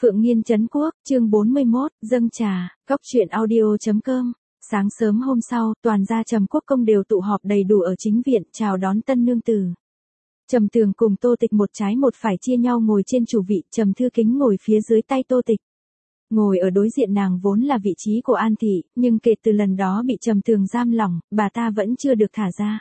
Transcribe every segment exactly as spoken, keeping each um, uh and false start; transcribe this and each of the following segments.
Phượng Nghiên Trấn Quốc, chương bốn mươi mốt, dâng trà, góc truyện audio chấm com. Sáng sớm hôm sau, toàn gia Trầm Quốc công đều tụ họp đầy đủ ở chính viện, chào đón tân nương tử. Trầm Tường cùng Tô Tịch một trái một phải chia nhau ngồi trên chủ vị, Trầm Thư Kính ngồi phía dưới tay Tô Tịch. Ngồi ở đối diện nàng vốn là vị trí của An Thị, nhưng kể từ lần đó bị Trầm Tường giam lỏng, bà ta vẫn chưa được thả ra.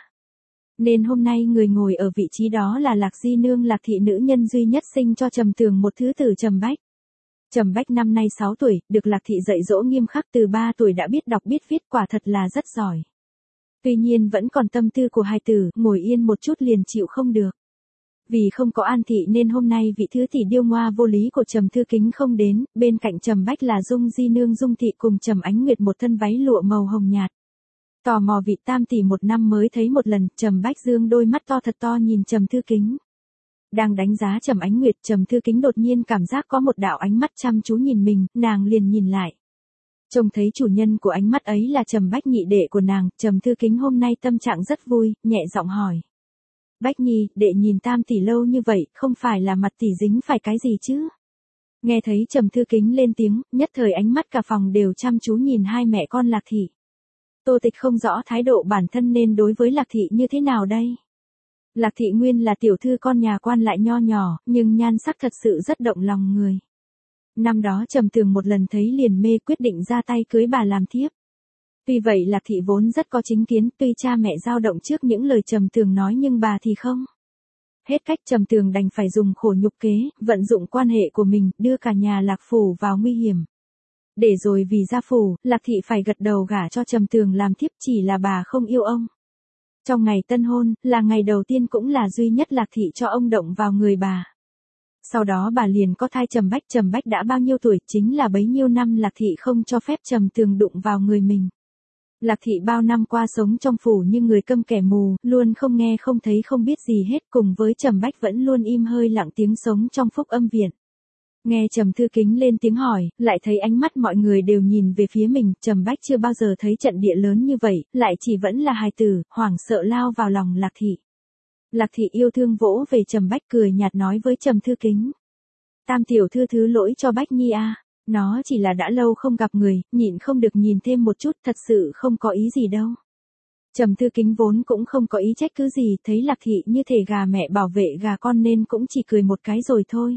Nên hôm nay người ngồi ở vị trí đó là Lạc Di Nương, Lạc Thị nữ nhân duy nhất sinh cho Trầm Tường một thứ tử Trầm Bách. Trầm Bách năm nay sáu tuổi, được Lạc Thị dạy dỗ nghiêm khắc, từ ba tuổi đã biết đọc biết viết, quả thật là rất giỏi. Tuy nhiên vẫn còn tâm tư của hài tử, ngồi yên một chút liền chịu không được. Vì không có An Thị nên hôm nay vị thứ tỷ điêu ngoa vô lý của Trầm Thư Kính không đến, bên cạnh Trầm Bách là Dung Di Nương Dung Thị cùng Trầm Ánh Nguyệt một thân váy lụa màu hồng nhạt. Tò mò vị tam tỷ một năm mới thấy một lần, Trầm Bách dương đôi mắt to thật to nhìn Trầm Thư Kính. Đang đánh giá Trầm Ánh Nguyệt, Trầm Thư Kính đột nhiên cảm giác có một đạo ánh mắt chăm chú nhìn mình, nàng liền nhìn lại. Trông thấy chủ nhân của ánh mắt ấy là Trầm Bách nhị đệ của nàng, Trầm Thư Kính hôm nay tâm trạng rất vui, nhẹ giọng hỏi. Bách Nhi, đệ nhìn tam tỷ lâu như vậy, không phải là mặt tỷ dính phải cái gì chứ? Nghe thấy Trầm Thư Kính lên tiếng, nhất thời ánh mắt cả phòng đều chăm chú nhìn hai mẹ con Lạc Thị. Tô Tịch không rõ thái độ bản thân nên đối với Lạc Thị như thế nào đây? Lạc Thị nguyên là tiểu thư con nhà quan lại nho nhỏ, nhưng nhan sắc thật sự rất động lòng người. Năm đó Trầm Tường một lần thấy liền mê, quyết định ra tay cưới bà làm thiếp. Tuy vậy Lạc Thị vốn rất có chính kiến, tuy cha mẹ dao động trước những lời Trầm Tường nói nhưng bà thì không. Hết cách Trầm Tường đành phải dùng khổ nhục kế, vận dụng quan hệ của mình, đưa cả nhà Lạc phủ vào nguy hiểm. Để rồi vì gia phủ, Lạc Thị phải gật đầu gả cho Trầm Tường làm thiếp, chỉ là bà không yêu ông. Trong ngày tân hôn, là ngày đầu tiên cũng là duy nhất Lạc Thị cho ông động vào người bà. Sau đó bà liền có thai Trầm Bách, Trầm Bách đã bao nhiêu tuổi, chính là bấy nhiêu năm Lạc Thị không cho phép Trầm Tường đụng vào người mình. Lạc Thị bao năm qua sống trong phủ như người câm kẻ mù, luôn không nghe không thấy không biết gì hết, cùng với Trầm Bách vẫn luôn im hơi lặng tiếng sống trong Phúc Âm viện. Nghe Trầm Thư Kính lên tiếng hỏi, lại thấy ánh mắt mọi người đều nhìn về phía mình, Trầm Bách chưa bao giờ thấy trận địa lớn như vậy, lại chỉ vẫn là hài tử, hoảng sợ lao vào lòng Lạc Thị. Lạc Thị yêu thương vỗ về Trầm Bách, cười nhạt nói với Trầm Thư Kính. Tam tiểu thư thứ lỗi cho Bách Nhi a, nó chỉ là đã lâu không gặp người, nhịn không được nhìn thêm một chút, thật sự không có ý gì đâu. Trầm Thư Kính vốn cũng không có ý trách cứ gì, thấy Lạc Thị như thể gà mẹ bảo vệ gà con nên cũng chỉ cười một cái rồi thôi.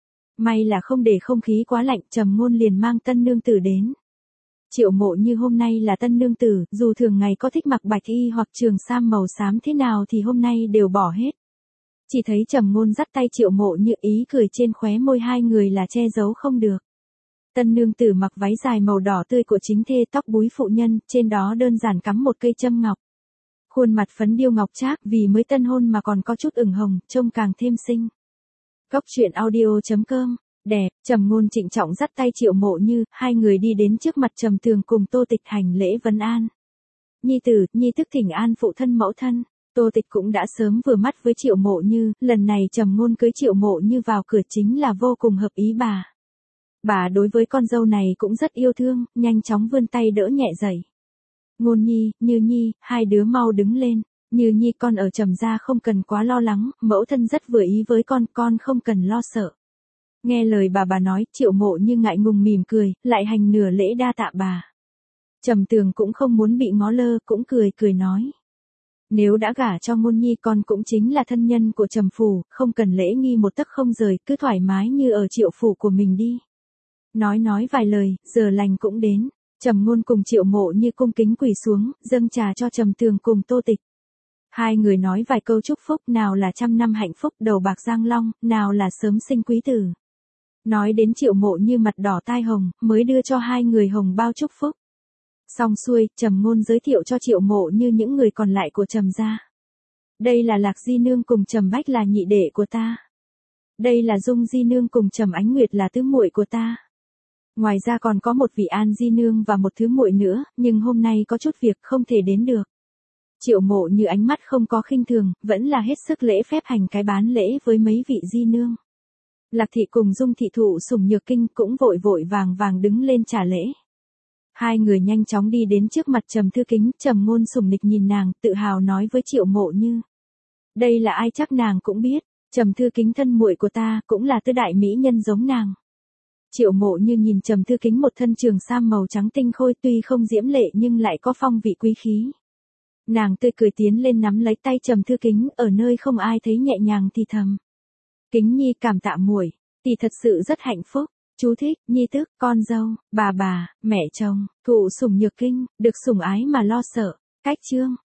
May là không để không khí quá lạnh, Trầm Ngôn liền mang tân nương tử đến. Triệu Mộ Như hôm nay là tân nương tử, dù thường ngày có thích mặc bạch y hoặc trường sam màu xám thế nào thì hôm nay đều bỏ hết. Chỉ thấy Trầm Ngôn dắt tay Triệu Mộ Như, ý cười trên khóe môi hai người là che giấu không được. Tân nương tử mặc váy dài màu đỏ tươi của chính thê, tóc búi phụ nhân, trên đó đơn giản cắm một cây châm ngọc. Khuôn mặt phấn điêu ngọc trác, vì mới tân hôn mà còn có chút ửng hồng, trông càng thêm xinh. Góc truyện audio chấm com, đẹp, Trầm Ngôn trịnh trọng dắt tay Triệu Mộ Như, hai người đi đến trước mặt Trầm Tường cùng Tô Tịch hành lễ vấn an. Nhi tử, nhi tức thỉnh an phụ thân mẫu thân. Tô Tịch cũng đã sớm vừa mắt với Triệu Mộ Như, lần này Trầm Ngôn cưới Triệu Mộ Như vào cửa chính là vô cùng hợp ý bà. Bà đối với con dâu này cũng rất yêu thương, nhanh chóng vươn tay đỡ nhẹ dậy. Ngôn Nhi, Như Nhi, hai đứa mau đứng lên. Như Nhi con ở Trầm gia không cần quá lo lắng, mẫu thân rất vừa ý với con, con không cần lo sợ. Nghe lời bà bà nói, Triệu Mộ Như ngại ngùng mỉm cười, lại hành nửa lễ đa tạ bà. Trầm Tường cũng không muốn bị ngó lơ, cũng cười cười nói. Nếu đã gả cho Ngôn Nhi con cũng chính là thân nhân của Trầm phủ, không cần lễ nghi một tấc không rời, cứ thoải mái như ở Triệu phủ của mình đi. Nói nói vài lời, giờ lành cũng đến. Trầm Ngôn cùng Triệu Mộ Như cung kính quỳ xuống, dâng trà cho Trầm Tường cùng Tô Tịch. Hai người nói vài câu chúc phúc, nào là trăm năm hạnh phúc đầu bạc giang long, nào là sớm sinh quý tử. Nói đến Triệu Mộ Như mặt đỏ tai hồng, mới đưa cho hai người hồng bao chúc phúc. Xong xuôi, Trầm Ngôn giới thiệu cho Triệu Mộ Như những người còn lại của Trầm gia. Đây là Lạc Di Nương cùng Trầm Bách là nhị đệ của ta. Đây là Dung Di Nương cùng Trầm Ánh Nguyệt là tứ muội của ta. Ngoài ra còn có một vị An Di Nương và một thứ muội nữa, nhưng hôm nay có chút việc không thể đến được. Triệu Mộ Như ánh mắt không có khinh thường, vẫn là hết sức lễ phép hành cái bán lễ với mấy vị di nương. Lạc Thị cùng Dung Thị thụ sủng nhược kinh cũng vội vội vàng vàng đứng lên trả lễ. Hai người nhanh chóng đi đến trước mặt Trầm Thư Kính, Trầm Ngôn sủng nịch nhìn nàng, tự hào nói với Triệu Mộ Như. Đây là ai chắc nàng cũng biết, Trầm Thư Kính thân muội của ta, cũng là tư đại mỹ nhân giống nàng. Triệu Mộ Như nhìn Trầm Thư Kính một thân trường sam màu trắng tinh khôi tuy không diễm lệ nhưng lại có phong vị quý khí. Nàng tươi cười tiến lên nắm lấy tay Trầm Thư Kính ở nơi không ai thấy nhẹ nhàng thì thầm. Kính nhi cảm tạ muội, tỷ thật sự rất hạnh phúc. Chú thích, nhi tức, con dâu, bà bà, mẹ chồng, thụ sủng nhược kinh, được sủng ái mà lo sợ. Cách chương.